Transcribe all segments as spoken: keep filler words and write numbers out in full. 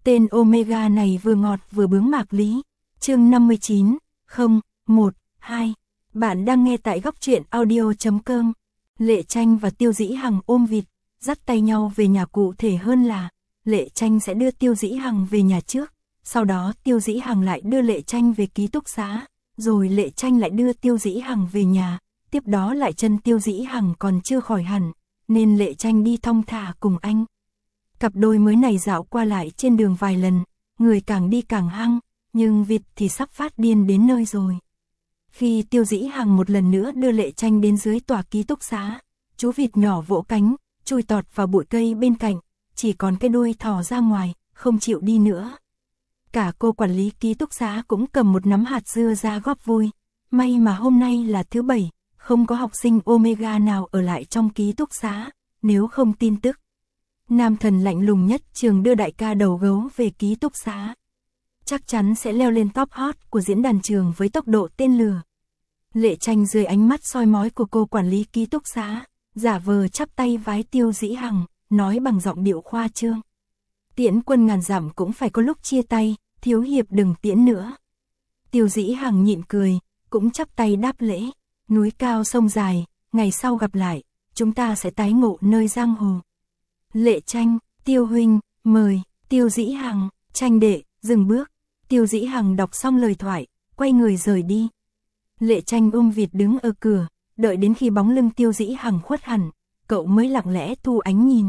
Tên Omega này vừa ngọt vừa bướng Mạc Lý. Chương năm mươi chín, không, một, hai. Bạn đang nghe tại góc truyện audio chấm com. Lệ Tranh và Tiêu Dĩ Hằng ôm vịt, dắt tay nhau về nhà, cụ thể hơn là Lệ Tranh sẽ đưa Tiêu Dĩ Hằng về nhà trước, sau đó Tiêu Dĩ Hằng lại đưa Lệ Tranh về ký túc xá, rồi Lệ Tranh lại đưa Tiêu Dĩ Hằng về nhà, tiếp đó lại chân Tiêu Dĩ Hằng còn chưa khỏi hẳn, nên Lệ Tranh đi thong thả cùng anh. Cặp đôi mới này dạo qua lại trên đường vài lần, người càng đi càng hăng, nhưng vịt thì sắp phát điên đến nơi rồi. Khi Tiêu Dĩ Hằng một lần nữa đưa Lệ Tranh đến dưới tòa ký túc xá, chú vịt nhỏ vỗ cánh, chui tọt vào bụi cây bên cạnh, chỉ còn cái đuôi thò ra ngoài, không chịu đi nữa. Cả cô quản lý ký túc xá cũng cầm một nắm hạt dưa ra góp vui. May mà hôm nay là thứ bảy, không có học sinh Omega nào ở lại trong ký túc xá, nếu không tin tức. Nam thần lạnh lùng nhất trường đưa đại ca đầu gấu về ký túc xá. Chắc chắn sẽ leo lên top hot của diễn đàn trường với tốc độ tên lửa. Lệ Tranh dưới ánh mắt soi mói của cô quản lý ký túc xá, giả vờ chắp tay vái Tiêu Dĩ Hằng, nói bằng giọng điệu khoa trương. Tiễn quân ngàn dặm cũng phải có lúc chia tay, thiếu hiệp đừng tiễn nữa. Tiêu Dĩ Hằng nhịn cười, cũng chắp tay đáp lễ. Núi cao sông dài, ngày sau gặp lại, chúng ta sẽ tái ngộ nơi giang hồ. Lệ Tranh, Tiêu huynh, mời. Tiêu Dĩ Hằng, Tranh đệ, dừng bước. Tiêu Dĩ Hằng đọc xong lời thoại, quay người rời đi. Lệ Tranh ôm vịt đứng ở cửa, đợi đến khi bóng lưng Tiêu Dĩ Hằng khuất hẳn, cậu mới lặng lẽ thu ánh nhìn.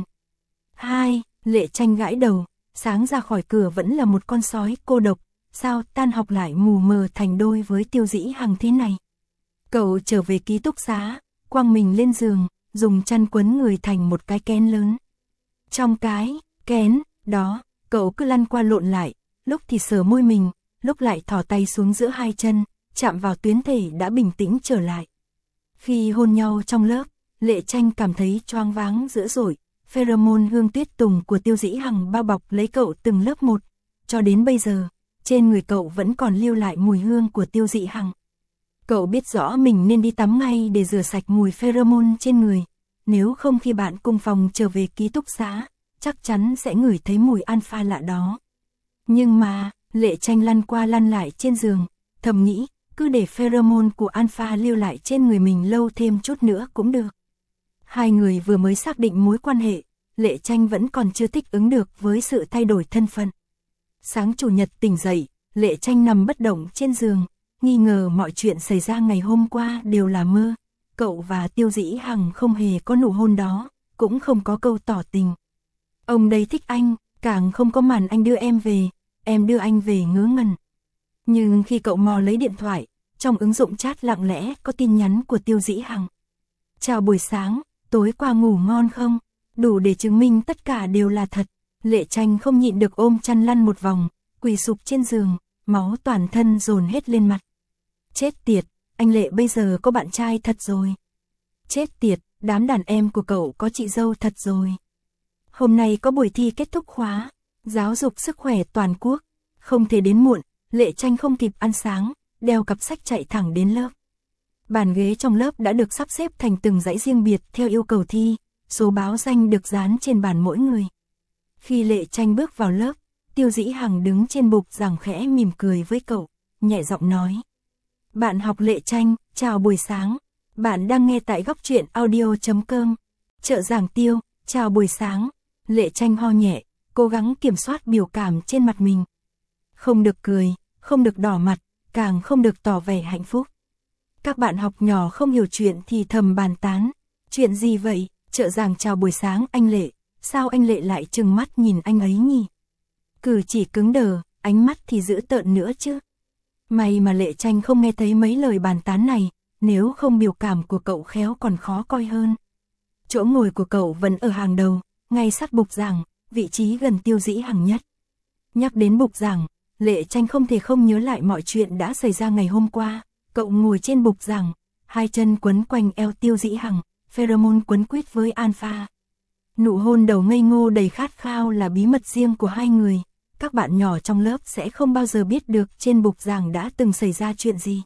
Hai, Lệ Tranh gãi đầu, sáng ra khỏi cửa vẫn là một con sói cô độc, sao tan học lại mù mờ thành đôi với Tiêu Dĩ Hằng thế này. Cậu trở về ký túc xá, quăng mình lên giường, dùng chăn quấn người thành một cái kén lớn. Trong cái kén đó, cậu cứ lăn qua lộn lại, lúc thì sờ môi mình, lúc lại thò tay xuống giữa hai chân, chạm vào tuyến thể đã bình tĩnh trở lại. Khi hôn nhau trong lớp, Lệ Tranh cảm thấy choáng váng dữ dội, pheromone hương tuyết tùng của Tiêu Dĩ Hằng bao bọc lấy cậu từng lớp một, cho đến bây giờ, trên người cậu vẫn còn lưu lại mùi hương của Tiêu Dĩ Hằng. Cậu biết rõ mình nên đi tắm ngay để rửa sạch mùi pheromone trên người, nếu không khi bạn cùng phòng trở về ký túc xá, chắc chắn sẽ ngửi thấy mùi alpha lạ đó. Nhưng mà, Lệ Tranh lăn qua lăn lại trên giường, thầm nghĩ, cứ để pheromone của alpha lưu lại trên người mình lâu thêm chút nữa cũng được. Hai người vừa mới xác định mối quan hệ, Lệ Tranh vẫn còn chưa thích ứng được với sự thay đổi thân phận. Sáng chủ nhật tỉnh dậy, Lệ Tranh nằm bất động trên giường, nghi ngờ mọi chuyện xảy ra ngày hôm qua đều là mơ. Cậu và Tiêu Dĩ Hằng không hề có nụ hôn đó, cũng không có câu tỏ tình. Ông đây thích anh, càng không có màn anh đưa em về, em đưa anh về ngớ ngẩn. Nhưng khi cậu mò lấy điện thoại, trong ứng dụng chat lặng lẽ có tin nhắn của Tiêu Dĩ Hằng. Chào buổi sáng, tối qua ngủ ngon không? Đủ để chứng minh tất cả đều là thật. Lệ Tranh không nhịn được ôm chăn lăn một vòng, quỳ sụp trên giường, máu toàn thân dồn hết lên mặt. Chết tiệt, anh Lệ bây giờ có bạn trai thật rồi. Chết tiệt, đám đàn em của cậu có chị dâu thật rồi. Hôm nay có buổi thi kết thúc khóa, giáo dục sức khỏe toàn quốc, không thể đến muộn. Lệ Tranh không kịp ăn sáng, đeo cặp sách chạy thẳng đến lớp. Bàn ghế trong lớp đã được sắp xếp thành từng dãy riêng biệt theo yêu cầu thi, số báo danh được dán trên bàn mỗi người. Khi Lệ Tranh bước vào lớp, Tiêu Dĩ Hằng đứng trên bục giảng khẽ mỉm cười với cậu, nhẹ giọng nói. Bạn học Lệ Tranh, chào buổi sáng. Bạn đang nghe tại góc truyện audio chấm com. Trợ giảng Tiêu, chào buổi sáng. Lệ Tranh ho nhẹ, cố gắng kiểm soát biểu cảm trên mặt mình. Không được cười, không được đỏ mặt, càng không được tỏ vẻ hạnh phúc. Các bạn học nhỏ không hiểu chuyện thì thầm bàn tán. Chuyện gì vậy? Trợ giảng chào buổi sáng anh Lệ, sao anh Lệ lại trừng mắt nhìn anh ấy nhỉ? Cử chỉ cứng đờ, ánh mắt thì dữ tợn nữa chứ. May mà Lệ Tranh không nghe thấy mấy lời bàn tán này, nếu không biểu cảm của cậu khéo còn khó coi hơn. Chỗ ngồi của cậu vẫn ở hàng đầu, ngay sát bục giảng, vị trí gần Tiêu Dĩ Hằng nhất. Nhắc đến bục giảng, Lệ Tranh không thể không nhớ lại mọi chuyện đã xảy ra ngày hôm qua. Cậu ngồi trên bục giảng, hai chân quấn quanh eo Tiêu Dĩ Hằng, pheromone quấn quýt với alpha. Nụ hôn đầu ngây ngô đầy khát khao là bí mật riêng của hai người. Các bạn nhỏ trong lớp sẽ không bao giờ biết được trên bục giảng đã từng xảy ra chuyện gì.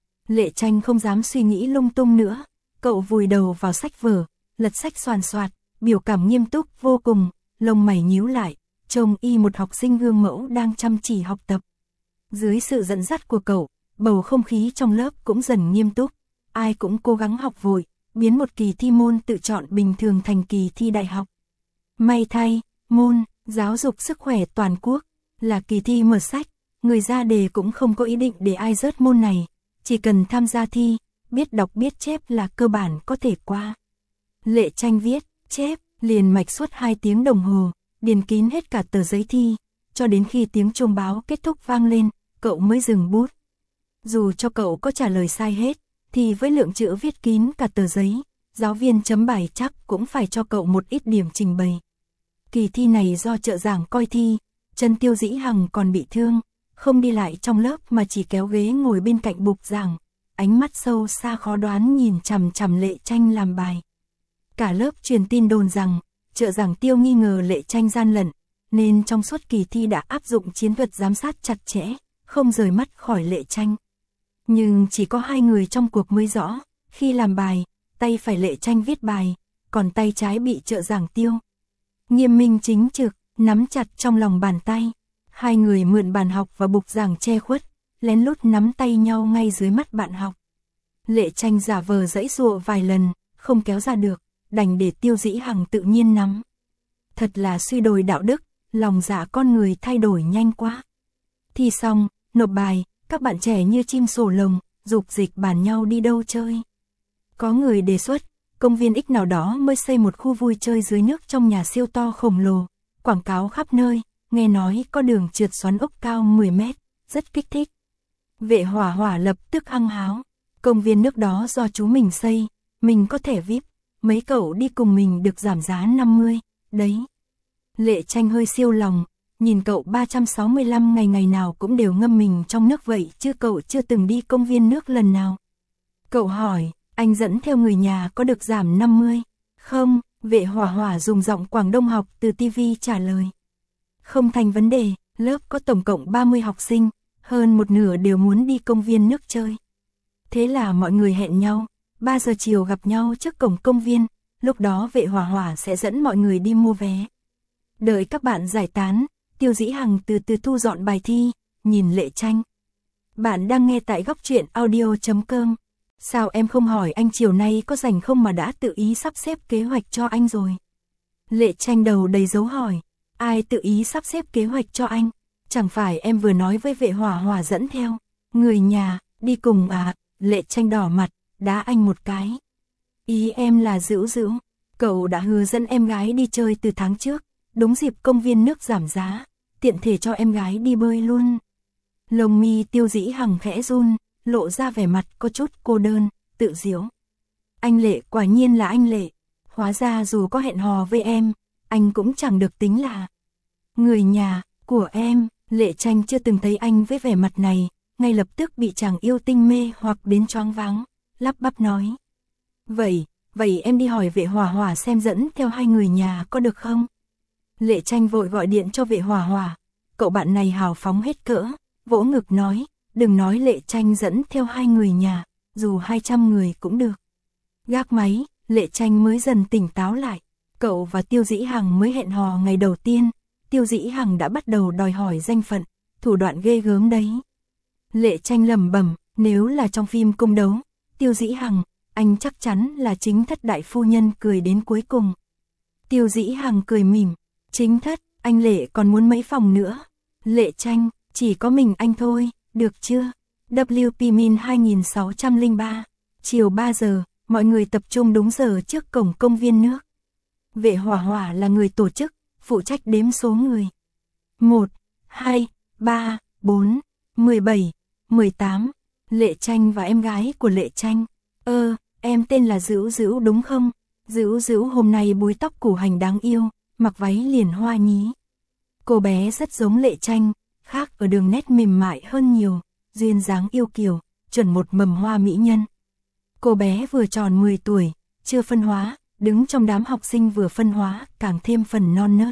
Lệ Tranh không dám suy nghĩ lung tung nữa. Cậu vùi đầu vào sách vở, lật sách xoàn xoạt, biểu cảm nghiêm túc vô cùng, lông mày nhíu lại. trông y một học sinh gương mẫu đang chăm chỉ học tập. Dưới sự dẫn dắt của cậu, bầu không khí trong lớp cũng dần nghiêm túc, ai cũng cố gắng học vội, biến một kỳ thi môn tự chọn bình thường thành kỳ thi đại học. May thay, môn giáo dục sức khỏe toàn quốc là kỳ thi mở sách, người ra đề cũng không có ý định để ai rớt môn này, chỉ cần tham gia thi, biết đọc biết chép là cơ bản có thể qua. Lệ Tranh viết, chép, liền mạch suốt hai tiếng đồng hồ, điền kín hết cả tờ giấy thi, cho đến khi tiếng chuông báo kết thúc vang lên, cậu mới dừng bút. Dù cho cậu có trả lời sai hết, thì với lượng chữ viết kín cả tờ giấy, giáo viên chấm bài chắc cũng phải cho cậu một ít điểm trình bày. Kỳ thi này do trợ giảng coi thi, chân Tiêu Dĩ Hằng còn bị thương, không đi lại trong lớp mà chỉ kéo ghế ngồi bên cạnh bục giảng, ánh mắt sâu xa khó đoán nhìn chằm chằm Lệ Tranh làm bài. Cả lớp truyền tin đồn rằng, trợ giảng Tiêu nghi ngờ Lệ Tranh gian lận, nên trong suốt kỳ thi đã áp dụng chiến thuật giám sát chặt chẽ, không rời mắt khỏi Lệ Tranh. Nhưng chỉ có hai người trong cuộc mới rõ, khi làm bài, tay phải Lệ Tranh viết bài, còn tay trái bị trợ giảng Tiêu nghiêm minh chính trực, nắm chặt trong lòng bàn tay. Hai người mượn bàn học và bục giảng che khuất, lén lút nắm tay nhau ngay dưới mắt bạn học. Lệ Tranh giả vờ giãy giụa vài lần, không kéo ra được, đành để Tiêu Dĩ Hằng tự nhiên nắm. Thật là suy đồi đạo đức, lòng dạ con người thay đổi nhanh quá. Thi xong, nộp bài, các bạn trẻ như chim sổ lồng, dục dịch bàn nhau đi đâu chơi. Có người đề xuất, công viên X nào đó mới xây một khu vui chơi dưới nước trong nhà siêu to khổng lồ, quảng cáo khắp nơi, nghe nói có đường trượt xoắn ốc cao mười mét, rất kích thích. Vệ Hỏa Hỏa lập tức hăng háo, công viên nước đó do chú mình xây, mình có thẻ vi ai pi, mấy cậu đi cùng mình được giảm giá năm mươi, đấy. Lệ Tranh hơi siêu lòng, nhìn cậu ba trăm sáu mươi lăm ngày ngày nào cũng đều ngâm mình trong nước vậy chứ cậu chưa từng đi công viên nước lần nào. Cậu hỏi, anh dẫn theo người nhà có được giảm năm mươi? Không, Vệ Hỏa Hỏa dùng giọng Quảng Đông học từ ti vi trả lời. Không thành vấn đề, lớp có tổng cộng ba mươi học sinh, hơn một nửa đều muốn đi công viên nước chơi. Thế là mọi người hẹn nhau, ba giờ chiều gặp nhau trước cổng công viên, lúc đó Vệ Hỏa Hỏa sẽ dẫn mọi người đi mua vé. Đợi các bạn giải tán, Tiêu Dĩ Hằng từ từ thu dọn bài thi, nhìn Lệ Tranh. Bạn đang nghe tại góc truyện audio chấm com. Sao em không hỏi anh chiều nay có rảnh không mà đã tự ý sắp xếp kế hoạch cho anh rồi? Lệ Tranh đầu đầy dấu hỏi. Ai tự ý sắp xếp kế hoạch cho anh? Chẳng phải em vừa nói với Vệ Hỏa Hỏa dẫn theo người nhà, đi cùng à? Lệ Tranh đỏ mặt, đá anh một cái. Ý em là Dữu Dữu, cậu đã hứa dẫn em gái đi chơi từ tháng trước, đúng dịp công viên nước giảm giá, tiện thể cho em gái đi bơi luôn. Lông mi Tiêu Dĩ Hằng khẽ run, lộ ra vẻ mặt có chút cô đơn, tự giễu. Anh Lệ quả nhiên là anh Lệ, hóa ra dù có hẹn hò với em, anh cũng chẳng được tính là người nhà của em. Lệ Tranh chưa từng thấy anh với vẻ mặt này, ngay lập tức bị chàng yêu tinh mê hoặc đến choáng váng, lắp bắp nói. Vậy, vậy em đi hỏi Vệ Hỏa Hỏa xem dẫn theo hai người nhà có được không? Lệ Tranh vội gọi điện cho Vệ Hỏa Hỏa, cậu bạn này hào phóng hết cỡ, vỗ ngực nói, đừng nói Lệ Tranh dẫn theo hai người nhà, dù hai trăm người cũng được. Gác máy, Lệ Tranh mới dần tỉnh táo lại, cậu và Tiêu Dĩ Hằng mới hẹn hò ngày đầu tiên, Tiêu Dĩ Hằng đã bắt đầu đòi hỏi danh phận, thủ đoạn ghê gớm đấy. Lệ Tranh lẩm bẩm, nếu là trong phim cung đấu, Tiêu Dĩ Hằng, anh chắc chắn là chính thất đại phu nhân cười đến cuối cùng. Tiêu Dĩ Hằng cười mỉm, chính thất, anh Lệ còn muốn mấy phòng nữa? Lệ Tranh, chỉ có mình anh thôi, được chưa? W P Min hai nghìn sáu trăm lẻ ba, chiều ba giờ, mọi người tập trung đúng giờ trước cổng công viên nước. Vệ Hỏa Hỏa là người tổ chức, phụ trách đếm số người. một, hai, ba, bốn, mười bảy, mười tám. Lệ Tranh và em gái của Lệ Tranh. Ơ, em tên là Dữu Dữu đúng không? Dữu Dữu hôm nay búi tóc củ hành đáng yêu, mặc váy liền hoa nhí. Cô bé rất giống Lệ Tranh, khác ở đường nét mềm mại hơn nhiều, duyên dáng yêu kiều, chuẩn một mầm hoa mỹ nhân. Cô bé vừa tròn mười tuổi, chưa phân hóa, đứng trong đám học sinh vừa phân hóa, càng thêm phần non nớt.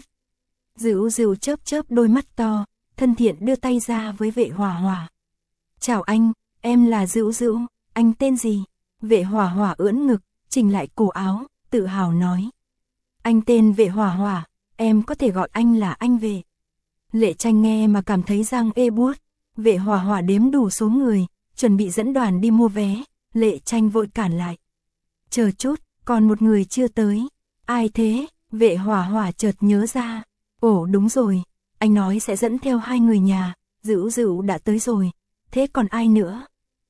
Dữu Dữu chớp chớp đôi mắt to, thân thiện đưa tay ra với Vệ Hỏa Hỏa. Chào anh, em là Dữu Dữu, anh tên gì? Vệ Hỏa Hỏa ưỡn ngực, chỉnh lại cổ áo, tự hào nói. Anh tên Vệ Hỏa Hỏa, em có thể gọi anh là anh Vệ. Lệ Tranh nghe mà cảm thấy răng ê buốt. Vệ Hỏa Hỏa đếm đủ số người, chuẩn bị dẫn đoàn đi mua vé. Lệ Tranh vội cản lại. Chờ chút, còn một người chưa tới. Ai thế? Vệ Hỏa Hỏa chợt nhớ ra. Ồ đúng rồi, anh nói sẽ dẫn theo hai người nhà. Dữu Dữu đã tới rồi. Thế còn ai nữa?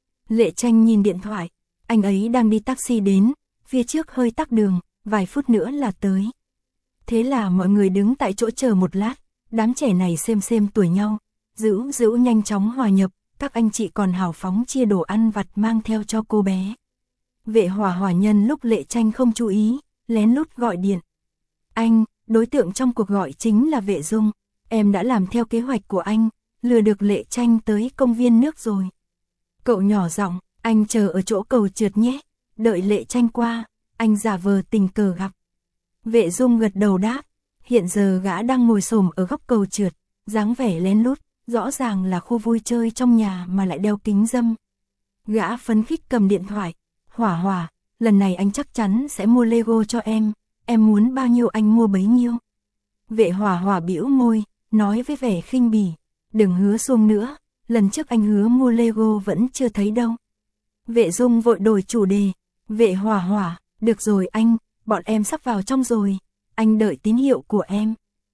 Lệ Tranh nhìn điện thoại. Anh ấy đang đi taxi đến. Phía trước hơi tắc đường, vài phút nữa là tới. Thế là mọi người đứng tại chỗ chờ một lát. Đám trẻ này xem xem tuổi nhau. Dữu Dữu nhanh chóng hòa nhập. Các anh chị còn hào phóng chia đồ ăn vặt mang theo cho cô bé. Vệ Hỏa Hỏa nhân lúc Lệ Tranh không chú ý, lén lút gọi điện. Anh, đối tượng trong cuộc gọi chính là Vệ Dung. Em đã làm theo kế hoạch của anh, lừa được Lệ Tranh tới công viên nước rồi. Cậu nhỏ giọng, anh chờ ở chỗ cầu trượt nhé. Đợi Lệ Tranh qua, anh giả vờ tình cờ gặp. Vệ Dung gật đầu đáp. Hiện giờ gã đang ngồi xổm ở góc cầu trượt, dáng vẻ lén lút, rõ ràng là khu vui chơi trong nhà mà lại đeo kính râm. Gã phấn khích cầm điện thoại. Hỏa Hỏa, lần này anh chắc chắn sẽ mua Lego cho em, em muốn bao nhiêu anh mua bấy nhiêu. Vệ Hỏa Hỏa bĩu môi, nói với vẻ khinh bỉ, đừng hứa xuông nữa, lần trước anh hứa mua Lego vẫn chưa thấy đâu. Vệ Dung vội đổi chủ đề. Vệ Hỏa Hỏa, được rồi anh, bọn em sắp vào trong rồi, anh đợi tín hiệu của em.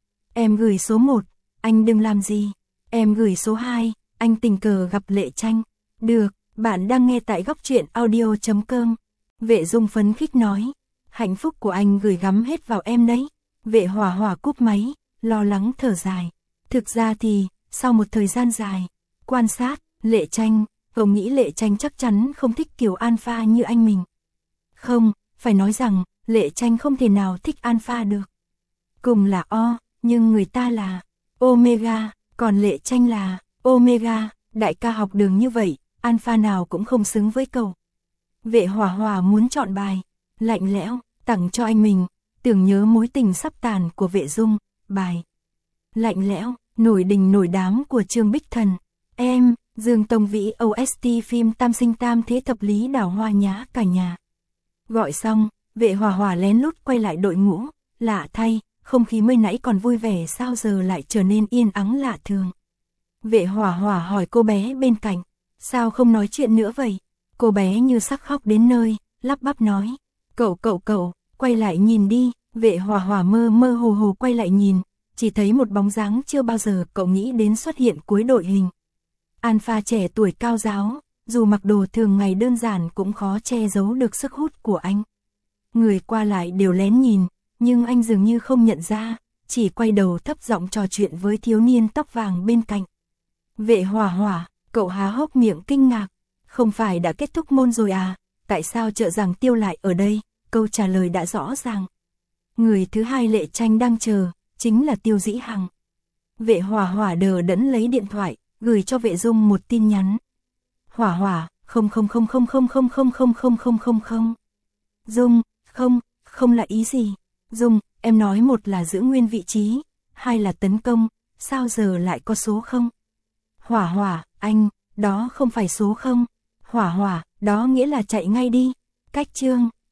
Em gửi số một, anh đừng làm gì. Em gửi số hai, anh tình cờ gặp Lệ Tranh. Được, bạn đang nghe tại góc truyện audio chấm com. Vệ Dung phấn khích nói, hạnh phúc của anh gửi gắm hết vào em đấy. Vệ Hỏa Hỏa cúp máy, lo lắng thở dài. Thực ra thì, sau một thời gian dài, quan sát, Lệ Tranh, cậu nghĩ Lệ Tranh chắc chắn không thích kiểu alpha như anh mình. Không, phải nói rằng, Lệ Tranh không thể nào thích alpha được. Cùng là O, nhưng người ta là Omega, còn Lệ Tranh là Omega, đại ca học đường như vậy, alpha nào cũng không xứng với cậu. Vệ Hỏa Hỏa muốn chọn bài, lạnh lẽo, tặng cho anh mình, tưởng nhớ mối tình sắp tàn của Vệ Dung, bài lạnh lẽo, nổi đình nổi đám của Trương Bích Thần. Em, Dương Tông Vĩ ô ét tê phim Tam Sinh Tam Thế Thập Lý Đào Hoa Nhã Cả Nhà. Gọi xong, Vệ Hỏa Hỏa lén lút quay lại đội ngũ, lạ thay, không khí mới nãy còn vui vẻ sao giờ lại trở nên yên ắng lạ thường. Vệ Hỏa Hỏa hỏi cô bé bên cạnh, sao không nói chuyện nữa vậy? Cô bé như sắp khóc đến nơi, lắp bắp nói, cậu cậu cậu, quay lại nhìn đi. Vệ Hỏa Hỏa mơ mơ hồ hồ quay lại nhìn, chỉ thấy một bóng dáng chưa bao giờ cậu nghĩ đến xuất hiện cuối đội hình. Alpha trẻ tuổi cao ráo, dù mặc đồ thường ngày đơn giản cũng khó che giấu được sức hút của anh. Người qua lại đều lén nhìn, nhưng anh dường như không nhận ra, chỉ quay đầu thấp giọng trò chuyện với thiếu niên tóc vàng bên cạnh. Vệ Hỏa Hỏa, cậu há hốc miệng kinh ngạc, không phải đã kết thúc môn rồi à, tại sao Trợ Giảng Tiêu lại ở đây? Câu trả lời đã rõ ràng. Người thứ hai Lệ Tranh đang chờ, chính là Tiêu Dĩ Hằng. Vệ Hỏa Hỏa đờ đẫn lấy điện thoại, gửi cho Vệ Dung một tin nhắn. Hỏa Hỏa, không không không không không không không không không không không không. Dung, không, không là ý gì? Dung, em nói một là giữ nguyên vị trí, hai là tấn công, sao giờ lại có số không? Hỏa Hỏa, anh, đó không phải số không. Hỏa Hỏa, đó nghĩa là chạy ngay đi. Cách chương,